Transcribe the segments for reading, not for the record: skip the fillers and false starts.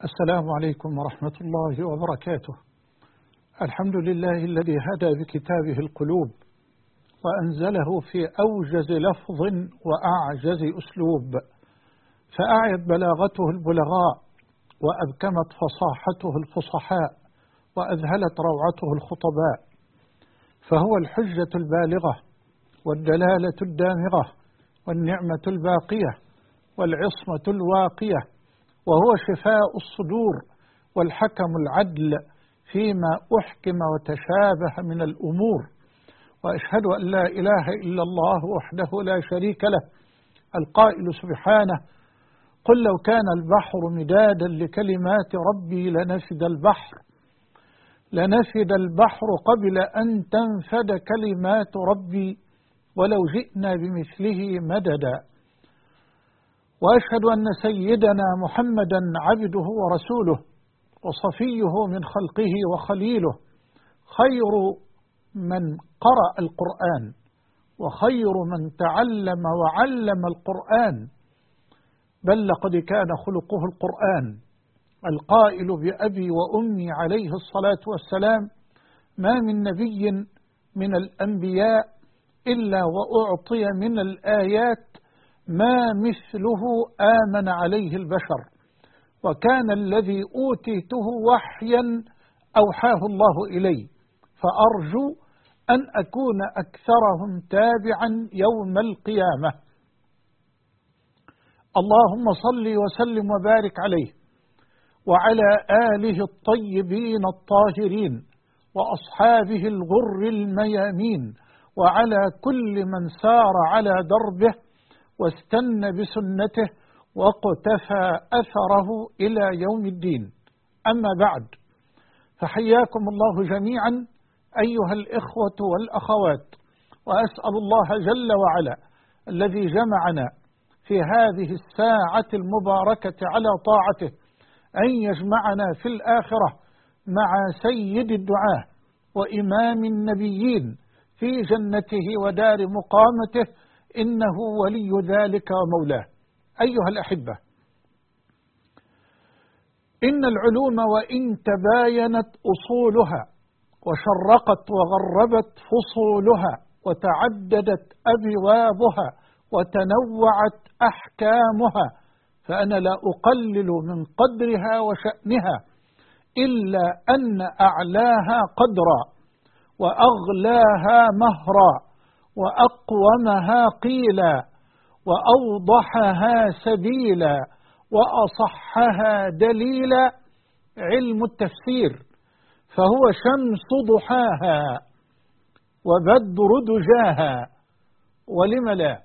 السلام عليكم ورحمة الله وبركاته. الحمد لله الذي هدى بكتابه القلوب وأنزله في أوجز لفظ وأعجز أسلوب، فأعيت بلاغته البلغاء وأبكمت فصاحته الفصحاء وأذهلت روعته الخطباء، فهو الحجة البالغة والدلالة الدامغة والنعمة الباقية والعصمة الواقية، وهو شفاء الصدور والحكم العدل فيما أحكم وتشابه من الأمور. وأشهد أن لا إله إلا الله وحده لا شريك له، القائل سبحانه: قل لو كان البحر مدادا لكلمات ربي لنفد البحر قبل أن تنفد كلمات ربي ولو جئنا بمثله مددا. وأشهد أن سيدنا محمدا عبده ورسوله وصفيه من خلقه وخليله، خير من قرأ القرآن وخير من تعلم وعلم القرآن، بل لقد كان خلقه القرآن، القائل بأبي وأمي عليه الصلاة والسلام: ما من نبي من الأنبياء إلا وأعطي من الآيات ما مثله آمن عليه البشر، وكان الذي أوتيته وحيا أوحاه الله إلي، فأرجو أن أكون أكثرهم تابعا يوم القيامة. اللهم صل وسلم وبارك عليه وعلى آله الطيبين الطاهرين وأصحابه الغر الميامين، وعلى كل من سار على دربه واستنى بسنته واقتفى أثره إلى يوم الدين. أما بعد، فحياكم الله جميعا أيها الإخوة والأخوات، وأسأل الله جل وعلا الذي جمعنا في هذه الساعة المباركة على طاعته أن يجمعنا في الآخرة مع سيد الدعاة وإمام النبيين في جنته ودار مقامته، إنه ولي ذلك ومولاه. أيها الأحبة، إن العلوم وإن تباينت أصولها وشرقت وغربت فصولها وتعددت أبوابها وتنوعت أحكامها، فأنا لا أقلل من قدرها وشأنها، إلا أن أعلاها قدرا وأغلاها مهرا وأقومها قيلا وأوضحها سبيلا وأصحها دليلا علم التفسير، فهو شمس ضحاها وبدر دجاها، ولم لا.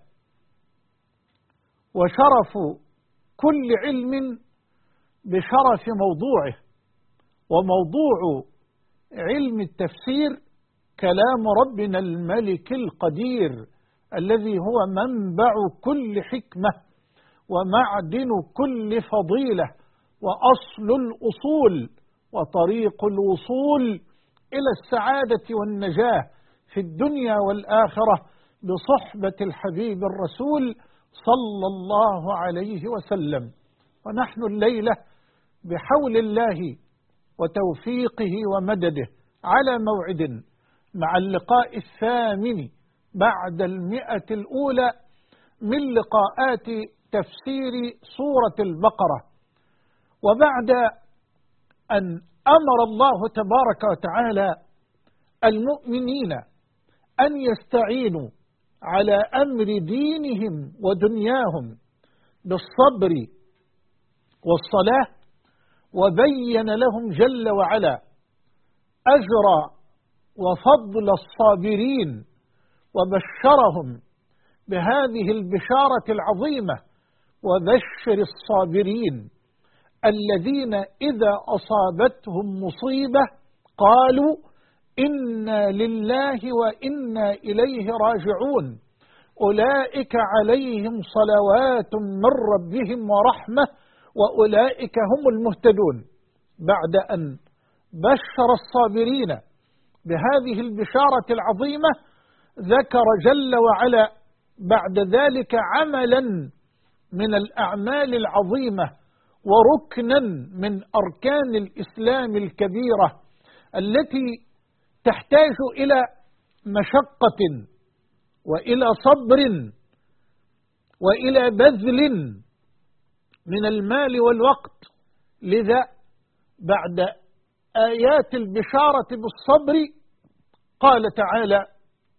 وشرف كل علم بشرف موضوعه، وموضوع علم التفسير كلام ربنا الملك القدير الذي هو منبع كل حكمة ومعدن كل فضيلة وأصل الأصول وطريق الوصول إلى السعادة والنجاة في الدنيا والآخرة بصحبة الحبيب الرسول صلى الله عليه وسلم. ونحن الليلة بحول الله وتوفيقه ومدده على موعد مع اللقاء الثامن بعد 100 الأولى من لقاءات تفسير سورة البقرة، وبعد أن أمر الله تبارك وتعالى المؤمنين أن يستعينوا على أمر دينهم ودنياهم بالصبر والصلاة، وبين لهم جل وعلا أجر وفضل الصابرين، وبشرهم بهذه البشارة العظيمة: وبشر الصابرين الذين إذا أصابتهم مصيبة قالوا إنا لله وإنا إليه راجعون، أولئك عليهم صلوات من ربهم ورحمة وأولئك هم المهتدون. بعد أن بشر الصابرين بهذه البشارة العظيمة، ذكر جل وعلا بعد ذلك عملا من الأعمال العظيمة وركنا من أركان الإسلام الكبيرة التي تحتاج إلى مشقة وإلى صبر وإلى بذل من المال والوقت. لذا بعد آيات البشارة بالصبر قال تعالى: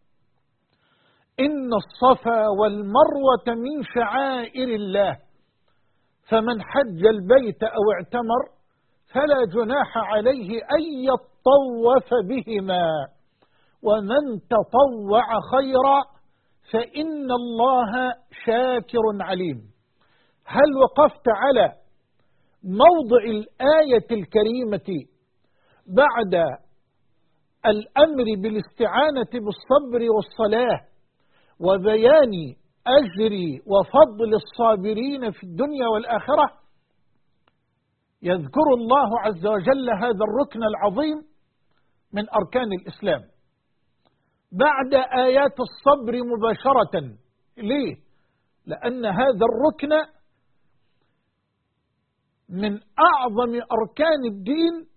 إن الصفا والمروة من شعائر الله فمن حج البيت أو اعتمر فلا جناح عليه أن يطوف بهما ومن تطوع خيرا فإن الله شاكر عليم. هل وقفت على موضع الآية الكريمة بعد الأمر بالاستعانة بالصبر والصلاة وبيان أجر وفضل الصابرين في الدنيا والآخرة؟ يذكر الله عز وجل هذا الركن العظيم من أركان الإسلام بعد آيات الصبر مباشرة. ليه؟ لأن هذا الركن من أعظم أركان الدين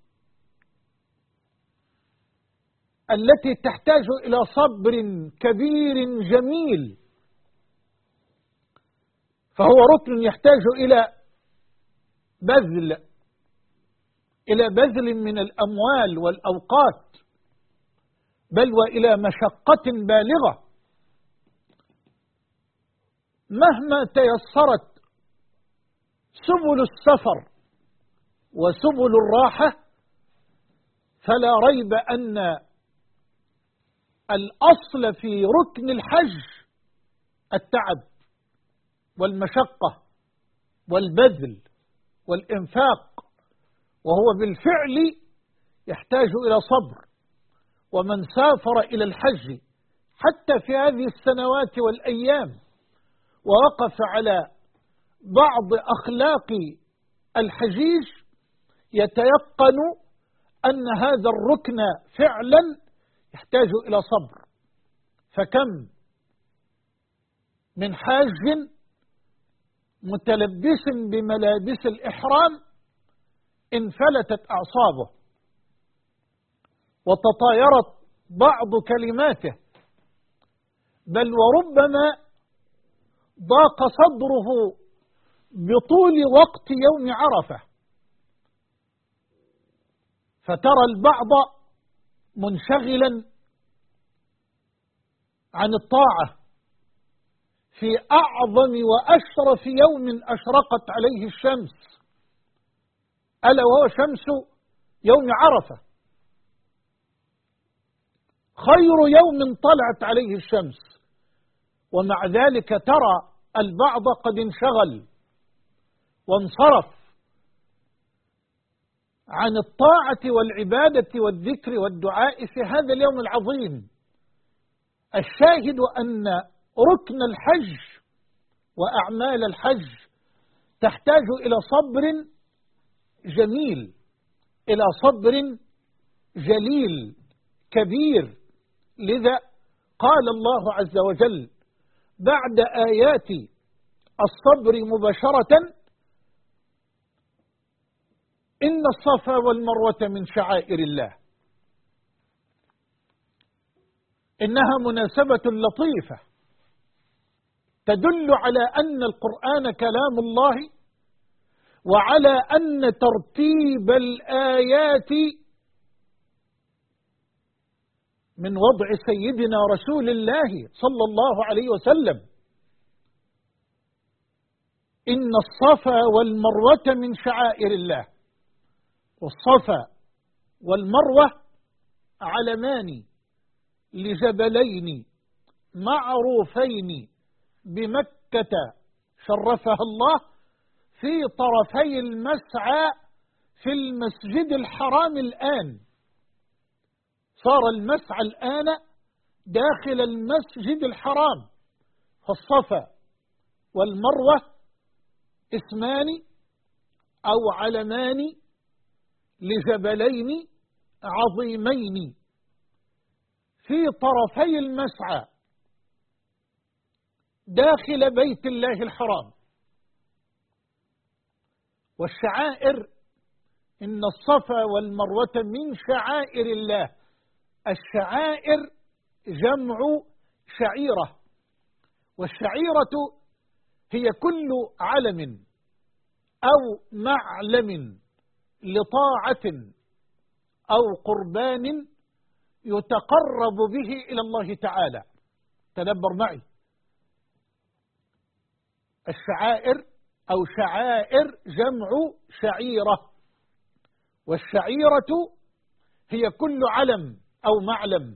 التي تحتاج إلى صبر كبير جميل، فهو ركن يحتاج إلى بذل من الأموال والأوقات، بل وإلى مشقة بالغة. مهما تيسرت سبل السفر وسبل الراحة فلا ريب أن الأصل في ركن الحج التعب والمشقة والبذل والإنفاق، وهو بالفعل يحتاج إلى صبر. ومن سافر إلى الحج حتى في هذه السنوات والأيام ووقف على بعض أخلاق الحجيج يتيقن أن هذا الركن فعلا يحتاج إلى صبر. فكم من حاج متلبس بملابس الإحرام انفلتت أعصابه وتطايرت بعض كلماته، بل وربما ضاق صدره بطول وقت يوم عرفة، فترى البعض منشغلا عن الطاعة في أعظم وأشرف يوم أشرقت عليه الشمس، ألا وهو شمس يوم عرفة، خير يوم طلعت عليه الشمس. ومع ذلك ترى البعض قد انشغل وانصرف عن الطاعة والعبادة والذكر والدعاء في هذا اليوم العظيم. الشاهد أن ركن الحج وأعمال الحج تحتاج إلى صبر جميل، إلى صبر جليل كبير. لذا قال الله عز وجل بعد آيات الصبر مباشرة: إن الصفا والمروة من شعائر الله. إنها مناسبة لطيفة تدل على أن القرآن كلام الله، وعلى أن ترتيب الآيات من وضع سيدنا رسول الله صلى الله عليه وسلم. إن الصفا والمروة من شعائر الله. والصفا والمروة علمان لجبلين معروفين بمكة شرفها الله في طرفي المسعى في المسجد الحرام الآن. صار المسعى الآن داخل المسجد الحرام. فالصفا والمروة اسمان أو علمان لجبلين عظيمين في طرفي المسعى داخل بيت الله الحرام. والشعائر، إن الصفا والمروة من شعائر الله. الشعائر جمع شعيرة، والشعيرة هي كل علم أو معلم لطاعة أو قربان يتقرب به إلى الله تعالى. تدبر معي، الشعائر أو شعائر جمع شعيرة، والشعيرة هي كل علم أو معلم،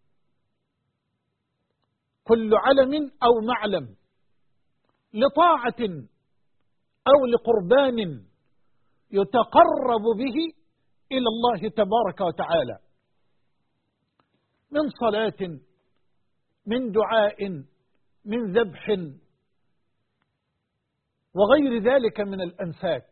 كل علم أو معلم لطاعة أو لقربان يتقرب به إلى الله تبارك وتعالى، من صلاة، من دعاء، من ذبح، وغير ذلك من الأنساك.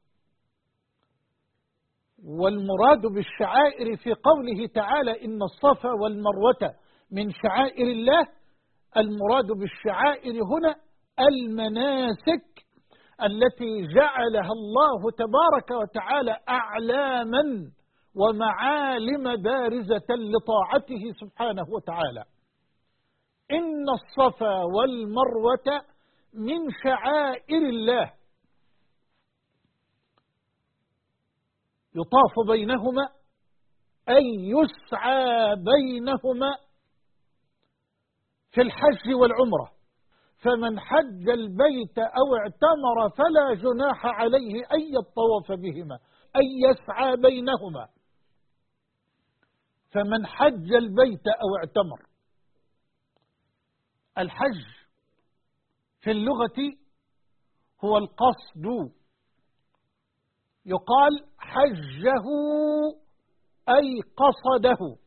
والمراد بالشعائر في قوله تعالى إن الصفا والمروة من شعائر الله، المراد بالشعائر هنا المناسك التي جعلها الله تبارك وتعالى أعلاما ومعالم بارزة لطاعته سبحانه وتعالى. إن الصفا والمروة من شعائر الله، يطاف بينهما أي يسعى بينهما في الحج والعمرة، فمن حج البيت أو اعتمر فلا جناح عليه أن يطوف بهما، أي يسعى بينهما. فمن حج البيت أو اعتمر، الحج في اللغة هو القصد، يقال حجه أي قصده.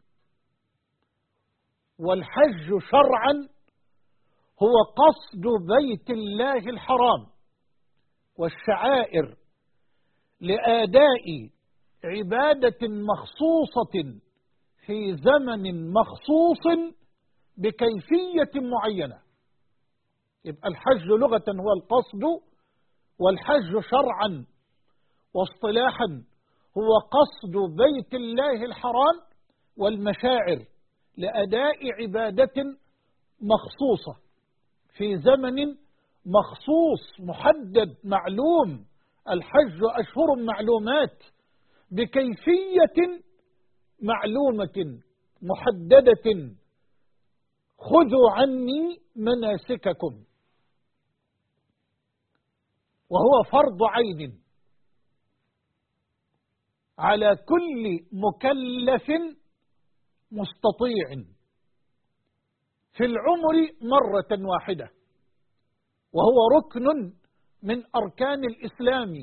والحج شرعا هو قصد بيت الله الحرام، والشعائر لأداء عبادة مخصوصة في زمن مخصوص بكيفية معينة. يبقى الحج لغة هو القصد، والحج شرعا واصطلاحا هو قصد بيت الله الحرام والمشاعر لأداء عبادة مخصوصة في زمن مخصوص محدد معلوم. الحج أشهر معلومات بكيفية معلومة محددة. خذوا عني مناسككم، وهو فرض عين على كل مكلف مستطيع في العمر مرة واحدة، وهو ركن من أركان الإسلام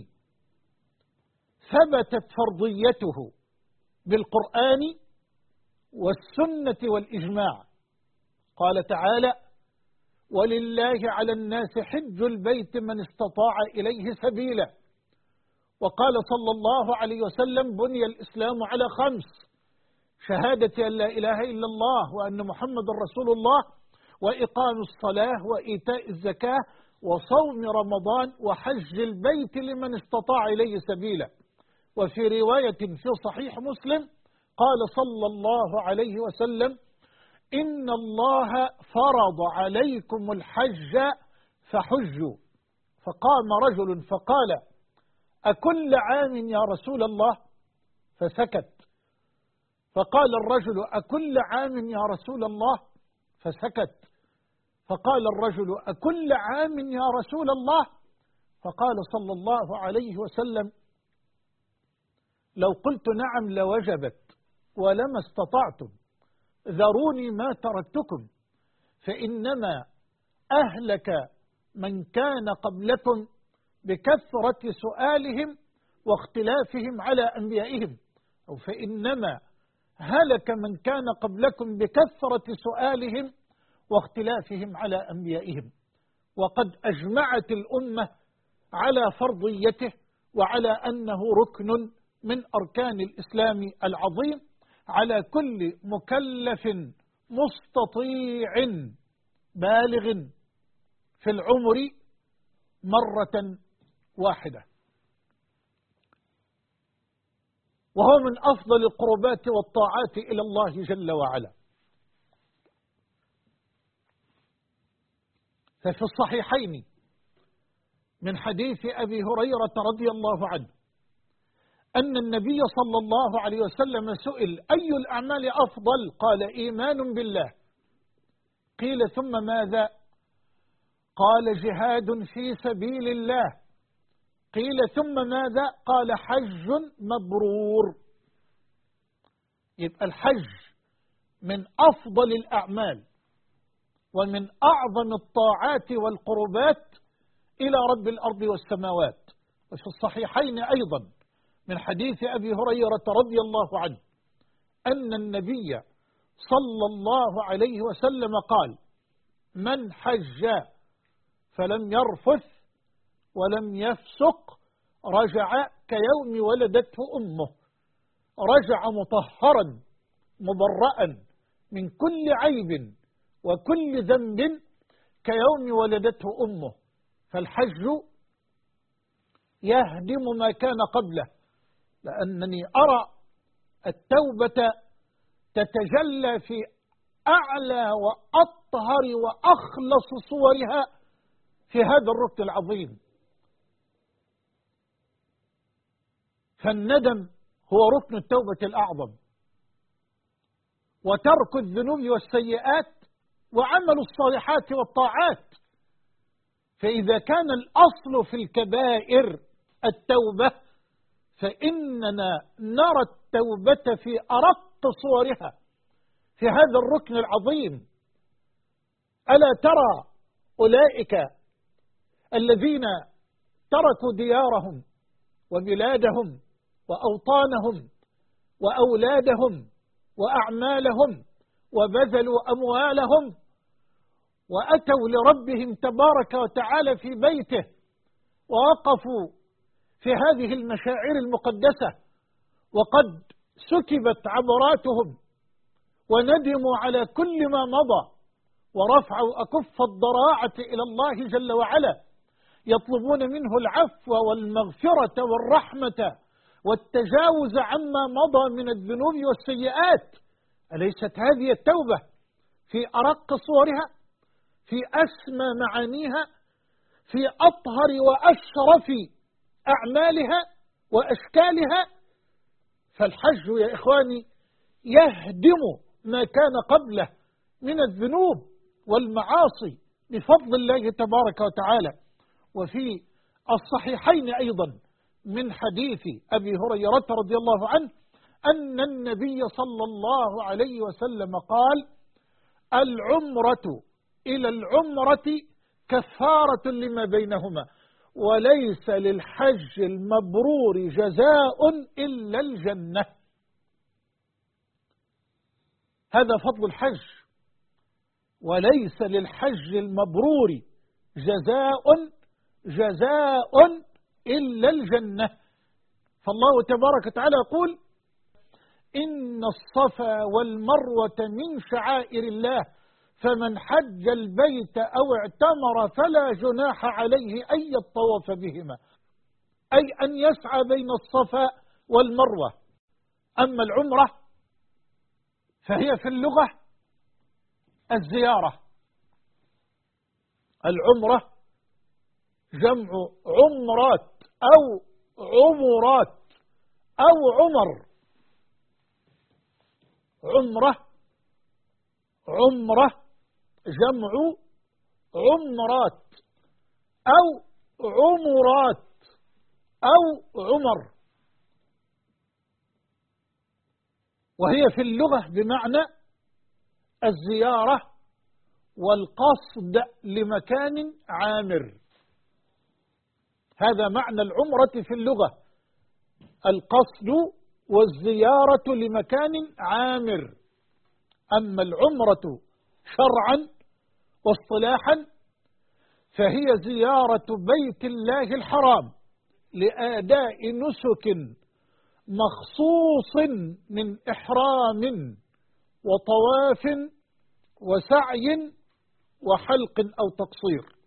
ثبتت فرضيته بالقرآن والسنة والإجماع. قال تعالى: ولله على الناس حج البيت من استطاع إليه سبيلا. وقال صلى الله عليه وسلم: بني الإسلام على 5: شهادة أن لا إله إلا الله وأن محمد رسول الله، وإقام الصلاة، وإيتاء الزكاة، وصوم رمضان، وحج البيت لمن استطاع إليه سبيلا. وفي رواية في صحيح مسلم قال صلى الله عليه وسلم: إن الله فرض عليكم الحج فحجوا. فقام رجل فقال: أكل عام يا رسول الله؟ فسكت. فقال الرجل: أكل عام يا رسول الله؟ فسكت. فقال الرجل: أكل عام يا رسول الله؟ فقال صلى الله عليه وسلم: لو قلت نعم لوجبت ولما استطعتم، ذروني ما تركتكم، فإنما أهلك من كان قبلكم بكثرة سؤالهم واختلافهم على أنبيائهم، أو فإنما هلك من كان قبلكم بكثرة سؤالهم واختلافهم على أنبيائهم. وقد أجمعت الأمة على فرضيته وعلى أنه ركن من أركان الإسلام العظيم على كل مكلف مستطيع بالغ في العمر مرة واحدة. وهو من أفضل القربات والطاعات إلى الله جل وعلا. ففي الصحيحين من حديث أبي هريرة رضي الله عنه أن النبي صلى الله عليه وسلم سئل: أي الأعمال أفضل؟ قال: إيمان بالله. قيل: ثم ماذا؟ قال: جهاد في سبيل الله. قيل: ثم ماذا؟ قال: حج مبرور. يبقى الحج من أفضل الأعمال ومن أعظم الطاعات والقربات إلى رب الأرض والسماوات. وفي الصحيحين أيضا من حديث أبي هريرة رضي الله عنه أن النبي صلى الله عليه وسلم قال: من حج فلم يرفث ولم يفسق رجع كيوم ولدته أمه، رجع مطهرا مبرأ من كل عيب وكل ذنب كيوم ولدته أمه. فالحج يهدم ما كان قبله، لأنني أرى التوبة تتجلى في أعلى وأطهر وأخلص صورها في هذا الركن العظيم. فالندم هو ركن التوبة الأعظم، وترك الذنوب والسيئات وعمل الصالحات والطاعات. فإذا كان الأصل في الكبائر التوبة، فإننا نرى التوبة في أرق صورها في هذا الركن العظيم. ألا ترى أولئك الذين تركوا ديارهم وبلادهم وأوطانهم وأولادهم وأعمالهم وبذلوا أموالهم وأتوا لربهم تبارك وتعالى في بيته ووقفوا في هذه المشاعر المقدسة وقد سكبت عبراتهم وندموا على كل ما مضى ورفعوا أكف الضراعة إلى الله جل وعلا يطلبون منه العفو والمغفرة والرحمة والتجاوز عما مضى من الذنوب والسيئات. أليست هذه التوبة في أرق صورها، في أسمى معانيها، في أطهر وأشرف أعمالها وأشكالها؟ فالحج يا إخواني يهدم ما كان قبله من الذنوب والمعاصي بفضل الله تبارك وتعالى. وفي الصحيحين أيضا من حديث أبي هريرة رضي الله عنه أن النبي صلى الله عليه وسلم قال: العمرة إلى العمرة كفارة لما بينهما، وليس للحج المبرور جزاء إلا الجنة. هذا فضل الحج، وليس للحج المبرور جزاء إلا الجنة. فالله تبارك وتعالى يقول: إن الصفا والمروة من شعائر الله فمن حج البيت أو اعتمر فلا جناح عليه أن يطوف بهما، أي أن يسعى بين الصفا والمروة. أما العمرة فهي في اللغة الزيارة. العمرة جمع عمرات أو عمرات أو عمر. عمرة جمع عمرات أو عمرات أو عمر، وهي في اللغة بمعنى الزيارة والقصد لمكان عامر. هذا معنى العمرة في اللغة: القصد والزيارة لمكان عامر. أما العمرة شرعا واصطلاحا فهي زيارة بيت الله الحرام لأداء نسك مخصوص من إحرام وطواف وسعي وحلق أو تقصير.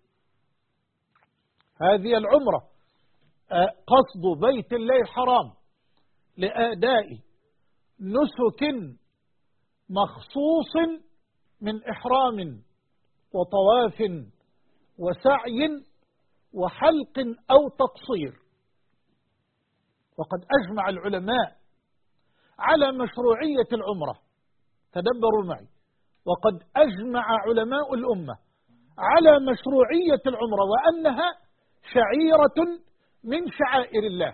هذه العمرة قصد بيت الله الحرام لأداء نسك مخصوص من إحرام وطواف وسعي وحلق أو تقصير. وقد أجمع العلماء على مشروعية العمرة، تدبروا معي، وقد أجمع علماء الأمة على مشروعية العمرة وأنها شعيرة من شعائر الله،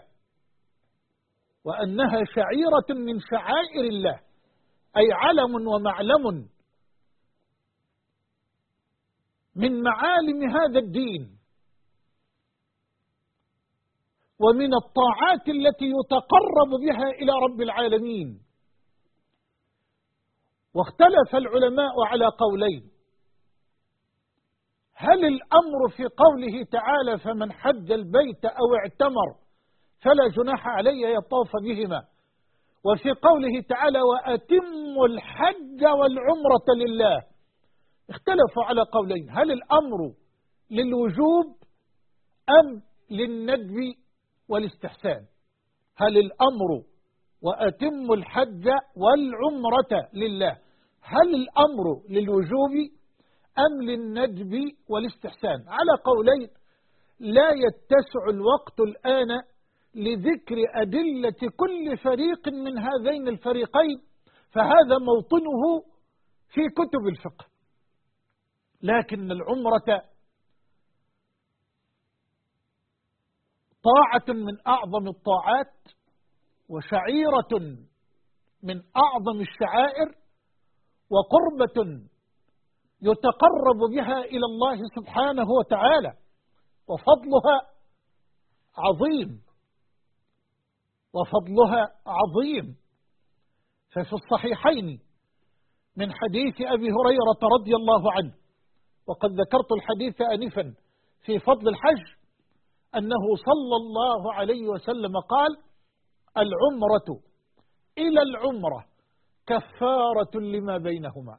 وأنها شعيرة من شعائر الله، أي علم ومعلم من معالم هذا الدين ومن الطاعات التي يتقرب بها إلى رب العالمين. واختلف العلماء على قولين: هل الأمر في قوله تعالى فمن حج البيت أو اعتمر فلا جناح عليه يطوف بهما، وفي قوله تعالى وأتموا الحج والعمرة لله، اختلفوا على قولين: هل الأمر للوجوب أم للندب والاستحسان؟ هل الأمر وأتموا الحج والعمرة لله، هل الأمر للوجوب أم للندب والاستحسان؟ على قولين لا يتسع الوقت الآن لذكر أدلة كل فريق من هذين الفريقين، فهذا موطنه في كتب الفقه. لكن العمرة طاعة من أعظم الطاعات وشعيرة من أعظم الشعائر وقربة يتقرب بها إلى الله سبحانه وتعالى، وفضلها عظيم، وفضلها عظيم. ففي الصحيحين من حديث أبي هريرة رضي الله عنه، وقد ذكرت الحديث آنفا في فضل الحج، أنه صلى الله عليه وسلم قال: العمرة إلى العمرة كفارة لما بينهما.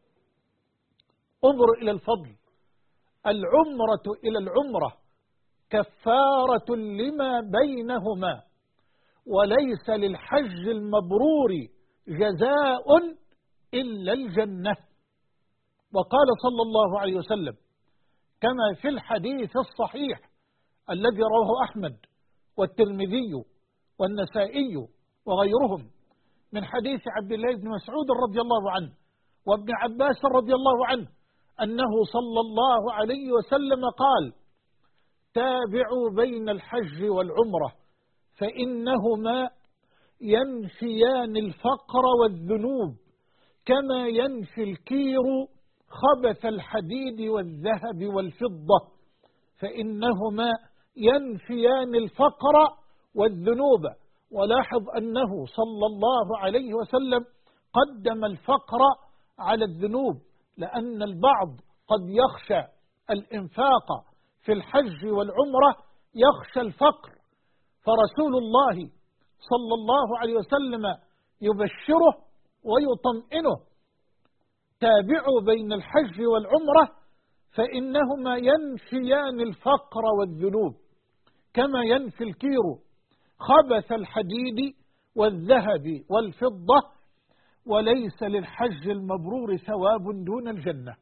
انظر إلى الفضل: العمرة إلى العمرة كفارة لما بينهما، وليس للحج المبرور جزاء إلا الجنة. وقال صلى الله عليه وسلم كما في الحديث الصحيح الذي رواه أحمد والترمذي والنسائي وغيرهم من حديث عبد الله بن مسعود رضي الله عنه وابن عباس رضي الله عنه أنه صلى الله عليه وسلم قال: تابعوا بين الحج والعمرة فإنهما ينفيان الفقر والذنوب كما ينفي الكير خبث الحديد والذهب والفضة. فإنهما ينفيان الفقر والذنوب. ولاحظ أنه صلى الله عليه وسلم قدم الفقر على الذنوب، لأن البعض قد يخشى الإنفاق في الحج والعمرة، يخشى الفقر، فرسول الله صلى الله عليه وسلم يبشره ويطمئنه: تابعوا بين الحج والعمرة فإنهما ينفيان الفقر والذنوب كما ينفي الكير خبث الحديد والذهب والفضة، وليس للحج المبرور ثواب دون الجنة.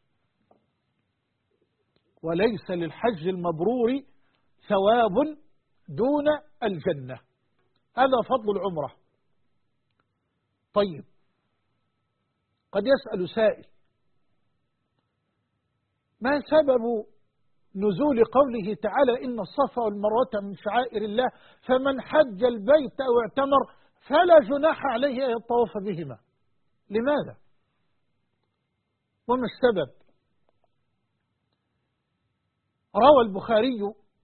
وليس للحج المبرور ثواب دون الجنة. هذا فضل العمرة. طيب، قد يسأل سائل: ما سبب نزول قوله تعالى إن الصفا والمروة من شعائر الله فمن حج البيت أو اعتمر فلا جناح عليه أن يطوف بهما؟ لماذا؟ وما السبب؟ روى البخاري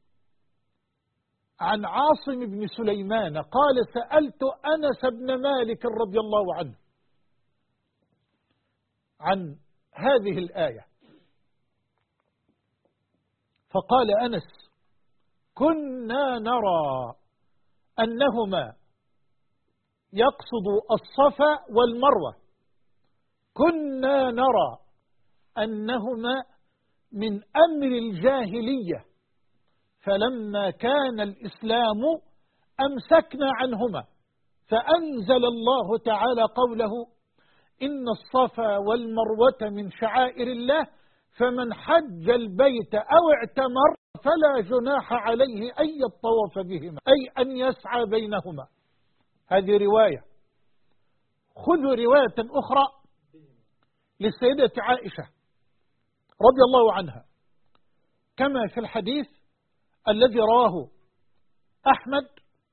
عن عاصم بن سليمان قال: سألت أنس بن مالك رضي الله عنه عن هذه الآية، فقال أنس: كنا نرى أنهما يقصد الصفا والمروة، كنا نرى أنهما من أمر الجاهلية، فلما كان الإسلام أمسكنا عنهما فأنزل الله تعالى قوله: إن الصفا والمروة من شعائر الله فمن حج البيت أو اعتمر فلا جناح عليه أن يطوف بهما، أي أن يسعى بينهما. هذه رواية. خذوا رواية أخرى للسيدة عائشة رضي الله عنها كما في الحديث الذي رواه أحمد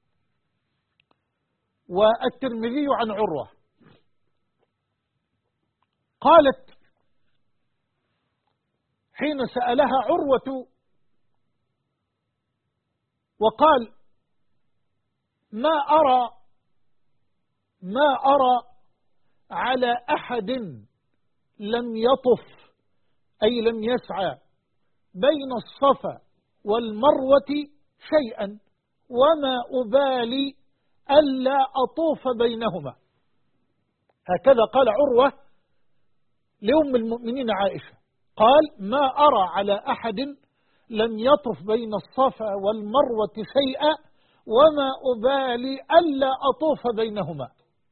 والترمذي عن عروة. قالت حين سألها عروة وقال: ما أرى على أحد لم يطف أي لم يسعى بين الصفا والمروة شيئا وما أبالي ألا أطوف بينهما. هكذا قال عروة لأم المؤمنين عائشة، قال: ما أرى على أحد لم يطف بين الصفا والمروة شيئا وما أبالي ألا أطوف بينهما.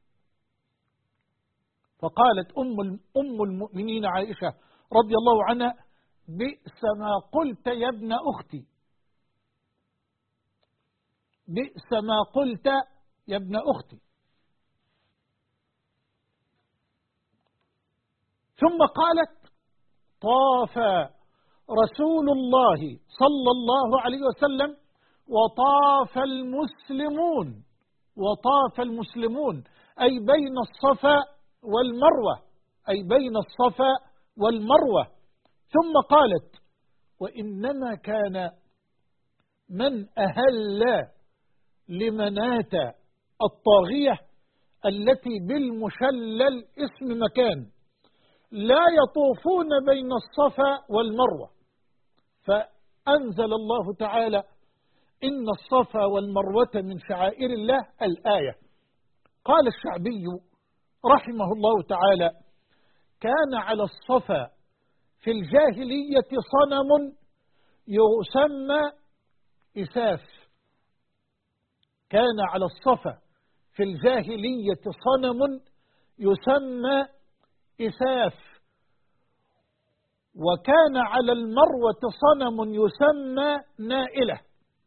فقالت أم المؤمنين عائشة رضي الله عنها: بئس ما قلت يا ابن أختي، بئس ما قلت يا ابن أختي. ثم قالت: طاف رسول الله صلى الله عليه وسلم وطاف المسلمون أي بين الصفا والمروة، أي بين الصفا والمروة. ثم قالت: وإنما كان من أهل لمناة الطاغية التي بالمشلل اسم مكان لا يطوفون بين الصفا والمروة. فأنزل الله تعالى: إن الصفا والمروة من شعائر الله الآية. قال الشعبي رحمه الله تعالى: كان على الصفا في الجاهلية صنم يسمى إساف. كان على الصفا في الجاهلية صنم يسمى إساف، وكان على المروة صنم يسمى نائلة،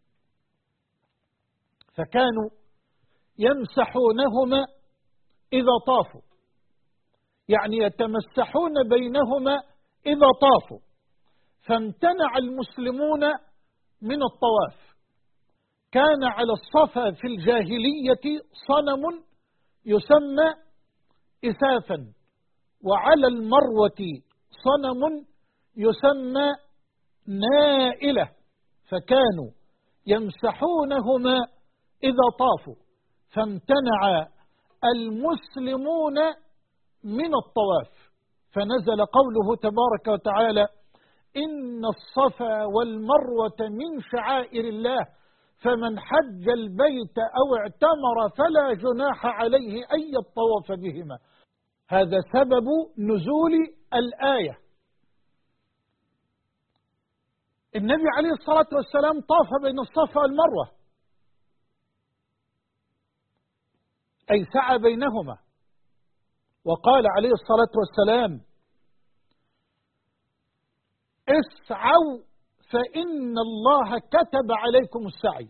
فكانوا يمسحونهما إذا طافوا، يعني يتمسحون بينهما إذا طافوا. فامتنع المسلمون من الطواف. كان على الصفا في الجاهلية صنم يسمى إسافا، وعلى المروة صنم يسمى نائلة، فكانوا يمسحونهما إذا طافوا. فامتنع المسلمون من الطواف، فنزل قوله تبارك وتعالى: إن الصفا والمروة من شعائر الله فمن حج البيت أو اعتمر فلا جناح عليه أن يطوف بهما. هذا سبب نزول الآية. النبي عليه الصلاة والسلام طاف بين الصفا والمروة، أي سعى بينهما، وقال عليه الصلاة والسلام: اسعوا فإن الله كتب عليكم السعي.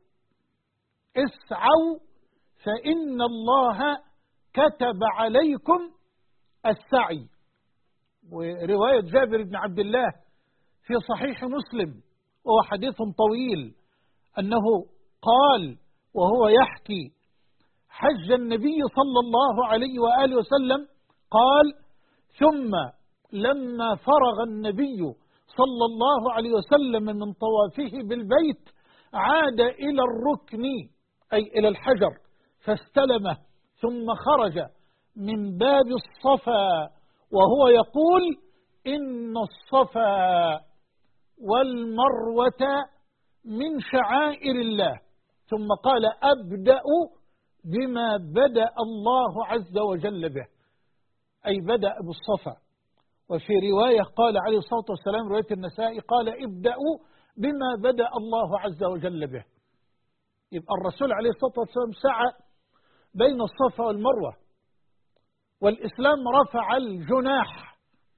اسعوا فإن الله كتب عليكم السعي. ورواية جابر بن عبد الله في صحيح مسلم وهو حديث طويل أنه قال وهو يحكي حج النبي صلى الله عليه وآله وسلم، قال: ثم لما فرغ النبي صلى الله عليه وسلم من طوافه بالبيت عاد إلى الركن أي إلى الحجر فاستلمه، ثم خرج من باب الصفا وهو يقول: إن الصفا والمروة من شعائر الله. ثم قال: أبدأ بما بدأ الله عز وجل به، أي بدأ بالصفا. وفي رواية قال عليه الصلاة والسلام، رواية النسائي، قال: ابدأوا بما بدأ الله عز وجل به. يبقى الرسول عليه الصلاة والسلام سعى بين الصفا والمروة، والإسلام رفع الجناح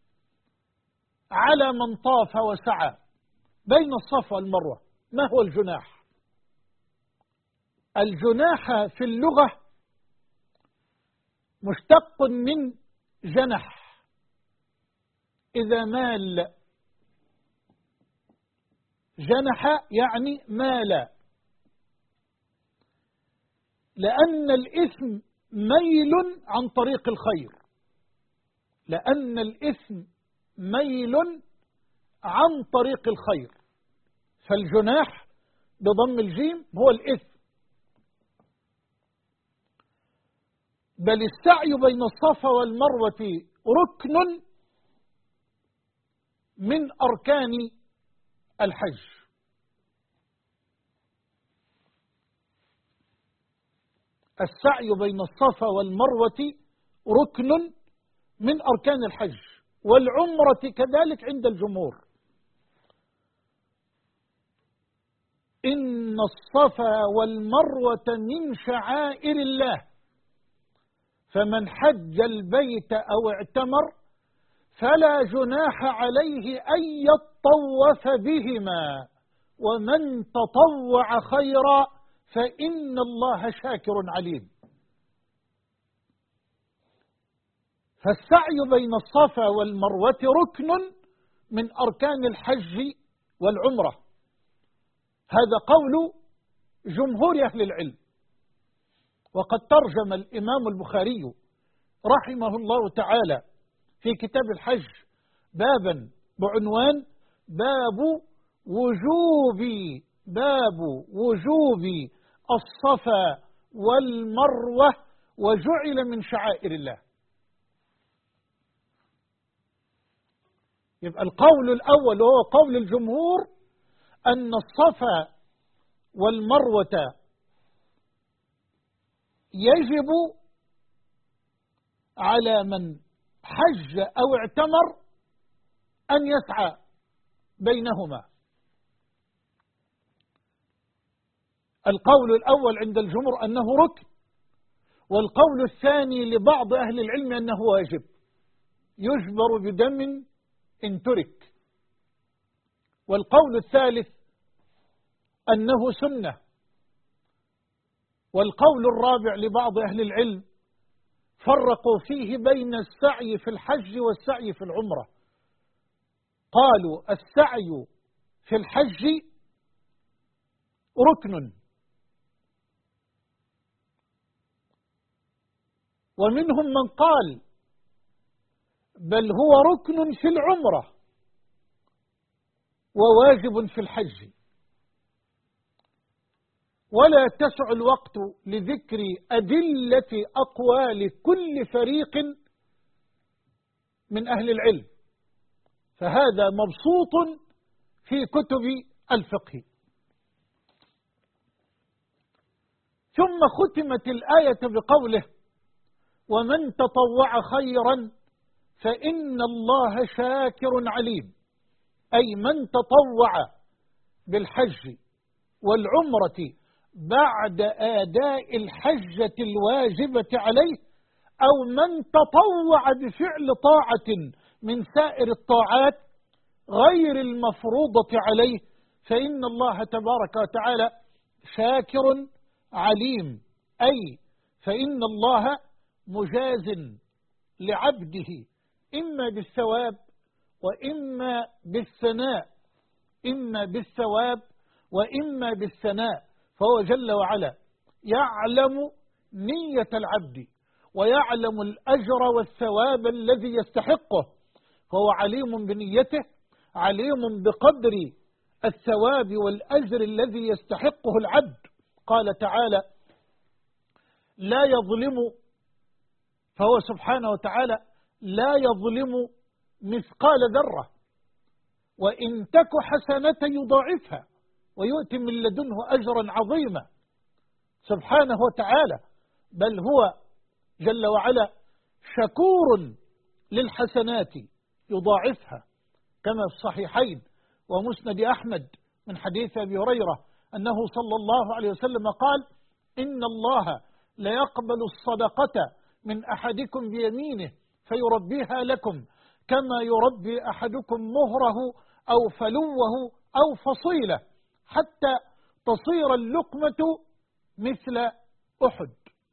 على من طاف وسعى بين الصفا والمروة. ما هو الجناح؟ الجناح في اللغة مشتق من جنح، إذا مال، جنح يعني مال، لأن الإثم ميل عن طريق الخير، لأن الإثم ميل عن طريق الخير، فالجناح بضم الجيم هو الإثم. بل السعي بين الصفا والمروة ركن من أركان الحج. السعي بين الصفا والمروة ركن من أركان الحج، والعمرة كذلك عند الجمهور. إن الصفا والمروة من شعائر الله، فمن حج البيت أو اعتمر فلا جناح عليه أن يطوف بهما، ومن تطوع خيرا فإن الله شاكر عليم. فالسعي بين الصفا والمروة ركن من أركان الحج والعمرة، هذا قول جمهور أهل العلم. وقد ترجم الإمام البخاري رحمه الله تعالى في كتاب الحج بابا بعنوان باب وجوب الصفا والمروة وجعل من شعائر الله. يبقى القول الأول وهو قول الجمهور أن الصفا والمروة يجب على من حج أو اعتمر أن يسعى بينهما. القول الأول عند الجمهور أنه ركن، والقول الثاني لبعض أهل العلم أنه واجب يجبر بدم إن ترك، والقول الثالث أنه سنة، والقول الرابع لبعض أهل العلم فرقوا فيه بين السعي في الحج والسعي في العمرة. قالوا السعي في الحج ركن، ومنهم من قال بل هو ركن في العمرة وواجب في الحج. ولا تسع الوقت لذكر أدلة أقوال كل فريق من أهل العلم، فهذا مبسوط في كتب الفقه. ثم ختمت الآية بقوله ومن تطوع خيرا فإن الله شاكر عليم، أي من تطوع بالحج والعمرة بعد آداء الحجة الواجبة عليه، أو من تطوع بفعل طاعة من سائر الطاعات غير المفروضة عليه، فإن الله تبارك وتعالى شاكر عليم، أي فإن الله مجاز لعبده إما بالثواب وإما بالثناء، إما بالثواب وإما بالثناء. فهو جل وعلا يعلم نية العبد ويعلم الأجر والثواب الذي يستحقه، فهو عليم بنيته، عليم بقدر الثواب والأجر الذي يستحقه العبد. قال تعالى لا يظلم، فهو سبحانه وتعالى لا يظلم مثقال ذرة، وإن تك حسنة يضاعفها ويؤتي من لدنه أجرا عظيما سبحانه وتعالى. بل هو جل وعلا شكور للحسنات يضاعفها، كما في الصحيحين ومسند أحمد من حديث أبي هريرة أنه صلى الله عليه وسلم قال إن الله ليقبل الصدقة من أحدكم بيمينه فيربيها لكم كما يربي أحدكم مهره أو فلوه أو فصيلة حتى تصير اللقمة مثل أحد.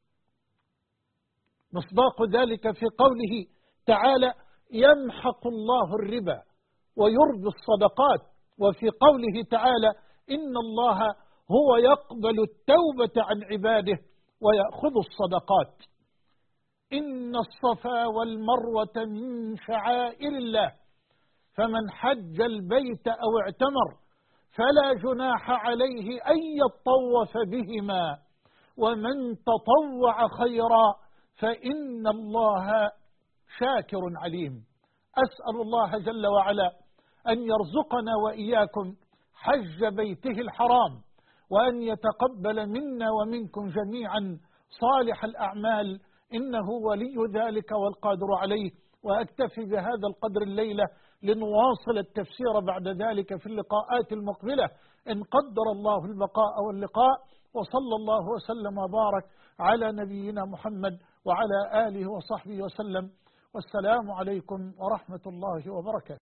مصداق ذلك في قوله تعالى يمحق الله الربا ويربي الصدقات، وفي قوله تعالى إن الله هو يقبل التوبة عن عباده ويأخذ الصدقات. إن الصفا والمروة من شعائر الله فمن حج البيت أو اعتمر فلا جناح عليه أن يطوف بهما ومن تطوع خيرا فإن الله شاكر عليم. أسأل الله جل وعلا أن يرزقنا وإياكم حج بيته الحرام، وأن يتقبل منا ومنكم جميعا صالح الأعمال، إنه ولي ذلك والقادر عليه. وأكتفي بهذا القدر الليلة لنواصل التفسير بعد ذلك في اللقاءات المقبلة إن قدر الله البقاء واللقاء. وصلى الله وسلم وبارك على نبينا محمد وعلى آله وصحبه وسلم، والسلام عليكم ورحمة الله وبركاته.